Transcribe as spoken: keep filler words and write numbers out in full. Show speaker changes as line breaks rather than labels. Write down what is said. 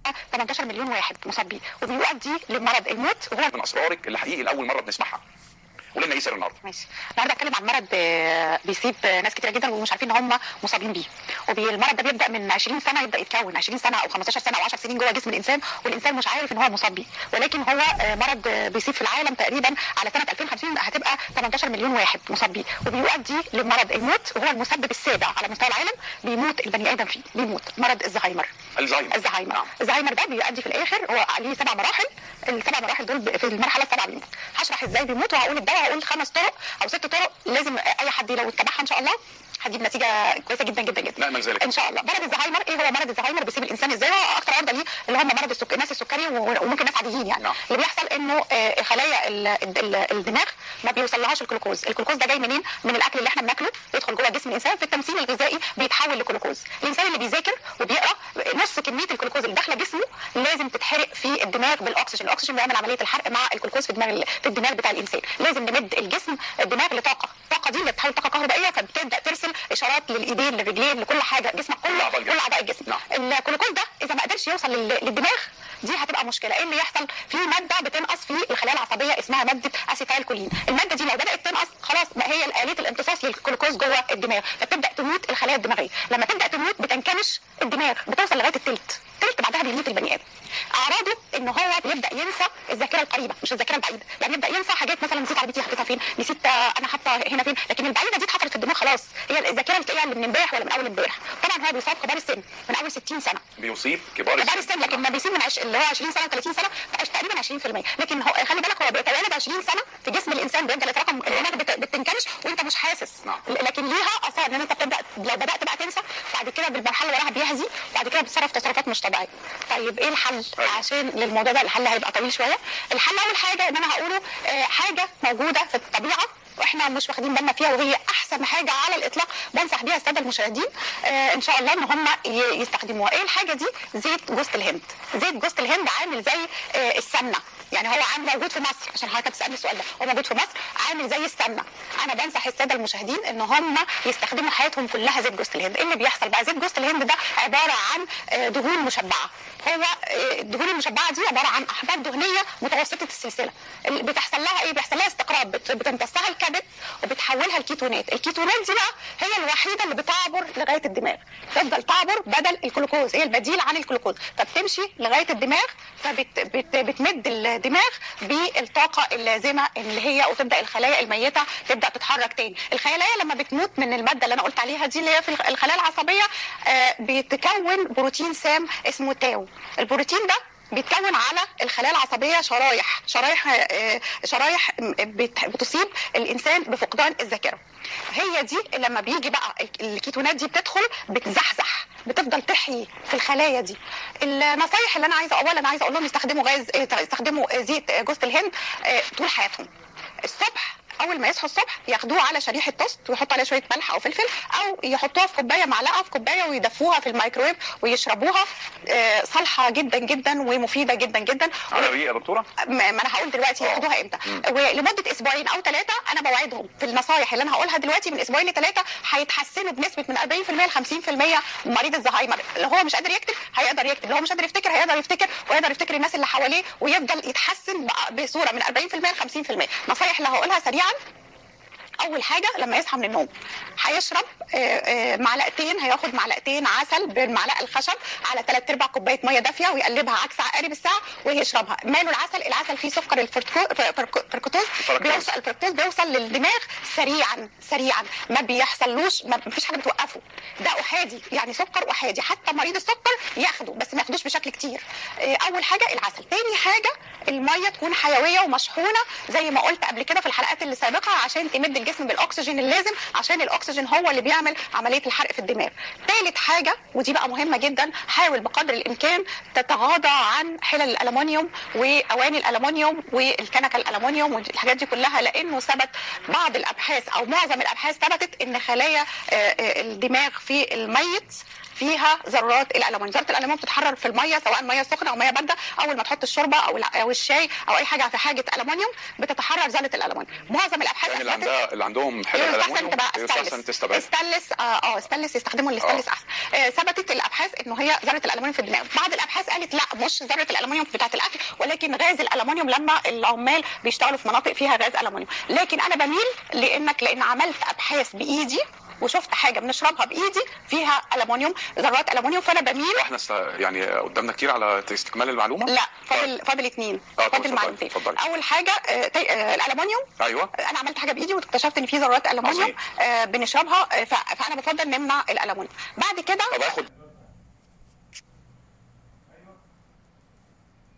تمنتاشر مليون واحد مصاب بيه وبيؤدي لمرض الموت. وهو
من اسرارك اللي حقيقي لاول مره بنسمعها. ولنا ايه سر النهارده؟
ماشي. النهارده اتكلم عن مرض بيصيب ناس كتير جدا ومش عارفين ان هم مصابين بيه. والمرض ده بيبدا من عشرين سنه، يبدا يتكون عشرين سنه او خمستاشر سنه او عشر سنين جوه جسم الانسان، والانسان مش عارف ان هو مصاب بيه. ولكن هو مرض بيصيب في العالم تقريبا على سنه ألفين وخمسين هتبقى تمنتاشر مليون واحد مصاب بيه، وبيؤدي لمرض الموت. وهو المسبب السابع على مستوى العالم، بيموت البني ادم فيه، بيموت. مرض الزهايمر.
الزهايمر
الزهايمر
نعم.
الزهايمر ده بيؤدي في الاخر، هو ليه سبع مراحل، السبع مراحل دول في المرحله السابعه بيموت. هشرح ازاي بيموت وهقول الدواء، هقول خمس طرق او ست طرق لازم اي حد لو اتبعها ان شاء الله هتجيب نتيجه كويسه جدا جدا جدا.
نأمل ذلك
ان شاء الله. مرض الزهايمر ايه هو؟ مرض الزهايمر بيصيب الانسان ازاي؟ هو اكتر عرضه ليه اللي هم مرض السك... الناس السكري وممكن ناس عاديين يعني.
نعم.
اللي بيحصل انه خلايا الدماغ ما بيوصلهاش الجلوكوز. الجلوكوز ده جاي منين؟ من الاكل اللي احنا بناكله، يدخل جوه جسم الانسان في التمثيل الغذائي بيتحول لجلوكوز. الانسان اللي بيذاكر وبيقرا نص كميه الجلوكوز اللي داخله جسمه لازم تتحرق في الدماغ بالاكسجين. الاكسجين بيعمل عمليه الحرق مع الجلوكوز في الدماغ في الدماغ بتاع الانسان. لازم نمد الجسم الدماغ لطاقه، الطاقه دي اللي بتحول طاقه كهربائيه، فبتبدا ترسل اشارات للايدين للرجلين لكل حاجه جسمك كله، كل اعضاء الجسم.
نعم.
الجلوكوز ده اذا ما قدرش يوصل للدماغ دي هتبقى مشكله. ايه اللي يحصل؟ في ماده بتنقص في الخلايا العصبيه اسمها ماده اسيتايل كولين. الماده دي لو بدات تنقص خلاص ما هي الاليه الامتصاص للجلوكوز جوه الدماغ، فتبدا تموت الخلايا الدماغيه. لما تبدا تموت بتنكمش الدماغ، بتوصل لغايه الثلث، الثلث بعدها بيموت البني ادم. اعراضه ان هو بيبدا ينسى الذاكره القريبه مش الذاكره البعيده، يعني يبدا ينسى حاجات، مثلا نسيت عربيتي حطيتها فين، نسيت انا حاطه هنا فين، لكن البعيده دي اتحفرت في الدماغ خلاص. هي الذاكره بتلاقيها اللي من امبارح ولا من اول امبارح. طبعا هو بيصاب كبار السن من اول ستين سنه،
بيصيب كبار السن,
كبار السن لكن ما بيصيب من عش... اللي هو عشرين سنه وثلاثين سنه تقريبا عشرين في المية. لكن هو خلي بالك هو بيتولد عشرين سنه في جسم الانسان، بيفضل يتراكم الدماغ بت... بتنكمش وانت مش حاسس.
نعم.
لكن ليها اثار ان انت بتبدا لو بدات بقى تنسى بعد كده بالمرحله اللي وراها بيهزي، بعد كده بتصرف تصرفات مش طبيعيه. طيب ايه الحل؟
أيوة.
عشان للموضوع ده الحل هيبقى طويل شويه. الحل اول حاجه ان انا هقوله آه حاجه موجوده في الطبيعه واحنا مش واخدين بالنا فيها، وهي احسن حاجه على الاطلاق بنصح بيها الساده المشاهدين آه ان شاء الله ان هم يستخدموها. ايه الحاجه دي؟ زيت جوز الهند. زيت جوز الهند عامل زي آه السمنه، يعني هو عامل موجود في مصر، عشان حضرتك بتسالني السؤال ده، هو موجود في مصر عامل زي السمنه. انا بنصح الساده المشاهدين ان هم يستخدموا حياتهم كلها زيت جوز الهند. ايه اللي بيحصل بقى؟ زيت جوز الهند ده عباره عن آه دهون مشبعه. هو الدهون المشبعه دي عباره عن احباب دهنيه متوسطه السلسله، اللي بتحصل لها ايه؟ بيحصل لها استقراب، بتمتصها الكبد وبتحولها الكيتونات. الكيتونات دي بقى هي الوحيده اللي بتعبر لغايه الدماغ، تفضل تعبر بدل الجلوكوز، هي البديل عن الجلوكوز، فبتمشي لغايه الدماغ، فبتمد الدماغ بالطاقه اللازمه اللي هي، وتبدا الخلايا الميته تبدا تتحرك تاني. الخلايا لما بتموت من الماده اللي انا قلت عليها دي اللي هي في الخلايا العصبيه آه بيتكون بروتين سام اسمه تاو. البروتين ده بيتكون على الخلايا العصبيه شرايح شرايح آه شرايح بتصيب الانسان بفقدان الذاكره. هي دي لما بيجي بقى الكيتونات دي بتدخل بتزحزح، بتفضل تحيي في الخلايا دي. النصايح اللي انا عايزه اولا عايزه اقول لهم يستخدموا غاز يستخدموا زيت جوز الهند آه طول حياتهم. الصبح اول ما يصحوا الصبح ياخدوه على شريحه توست ويحطوا عليها شويه ملح او فلفل، او يحطوها في كوبايه، معلقه في كوبايه، ويدفوها في الميكرويف ويشربوها. آه صالحه جدا جدا ومفيده جدا جدا.
على ايه يا دكتوره؟
ما انا هقول دلوقتي ياخدوها امتى. ولمده اسبوعين او ثلاثه انا بوعدهم في النصايح اللي انا هقولها دلوقتي، من اسبوعين لثلاثه هيتحسنوا بنسبه من أربعين في المية ل خمسين في المية. مريض الزهايمر اللي هو مش قادر يكتب هيقدر يكتب، اللي هو مش قادر يفتكر هيقدر يفتكر، ويقدر يفتكر الناس اللي حواليه، ويفضل يتحسن بصوره من أربعين في المية ل خمسين في المية. نصايح اللي هقولها سريعا. اول حاجه لما يصحى من النوم هيشرب معلقتين، هياخد معلقتين عسل بالمعلقه الخشب على ثلاث ارباع كوبايه ميه دافيه، ويقلبها عكس عقارب الساعه ويشربها. ماله العسل؟ العسل فيه سكر الفركتوز، بيوصل الفركتوز بيوصل للدماغ سريعا سريعا، ما بيحصلوش، ما فيش حاجه بتوقفه. ده احادي، يعني سكر احادي، حتى مريض السكر ياخده بس ما ياخدوش بشكل كتير. اول حاجه العسل. تاني حاجه الميه تكون حيويه ومشحونه زي ما قلت قبل كده في الحلقات اللي سابقه، عشان تمد الجسم بالاكسجين اللازم، عشان الاكسجين هو اللي بيعمل عمليه الحرق في الدماغ. ثالث حاجه ودي بقى مهمه جدا، حاول بقدر الامكان تتغاضى عن حلل الالومنيوم واواني الالومنيوم والكنكه الالومنيوم والحاجات دي كلها، لانه ثبت بعض الابحاث او معظم الابحاث ثبتت ان خلايا الدماغ في الميت فيها ذرات الالومنيوم. ذرات الالومنيوم بتتحرر في الميه سواء ميه سخنه او ميه بارده، اول ما تحط الشوربه او او الشاي او اي حاجه في حاجه الومنيوم بتتحرر ذره الالومنيوم. معظم الابحاث
يعني اللي عندها اللي عندهم حلل الالومنيوم يستحسن تستبعد.
استانلس اه اه استانلس يستخدموا الاستانلس احسن. آه ثبتت الابحاث انه هي ذره الالومنيوم في الدماغ. بعض الابحاث قالت لا مش ذره الالومنيوم بتاعه الاكل، ولكن غاز الالومنيوم لما العمال بيشتغلوا في مناطق فيها غاز الومنيوم. لكن انا بميل لانك لان عملت ابحاث بايدي وشفت حاجه بنشربها بايدي فيها الومنيوم، ذرات الومنيوم، فانا بميل.
واحنا است... يعني قدامنا كتير على استكمال المعلومه.
لا فاضل فاضل اثنين فاضل معلومتين. اول حاجه آه تي... آه الالومنيوم.
ايوه
انا عملت حاجه بايدي واكتشفت ان في ذرات الومنيوم آه بنشربها، آه ف... فانا بفضل نمنع الالومنيوم. بعد كده
طب اخد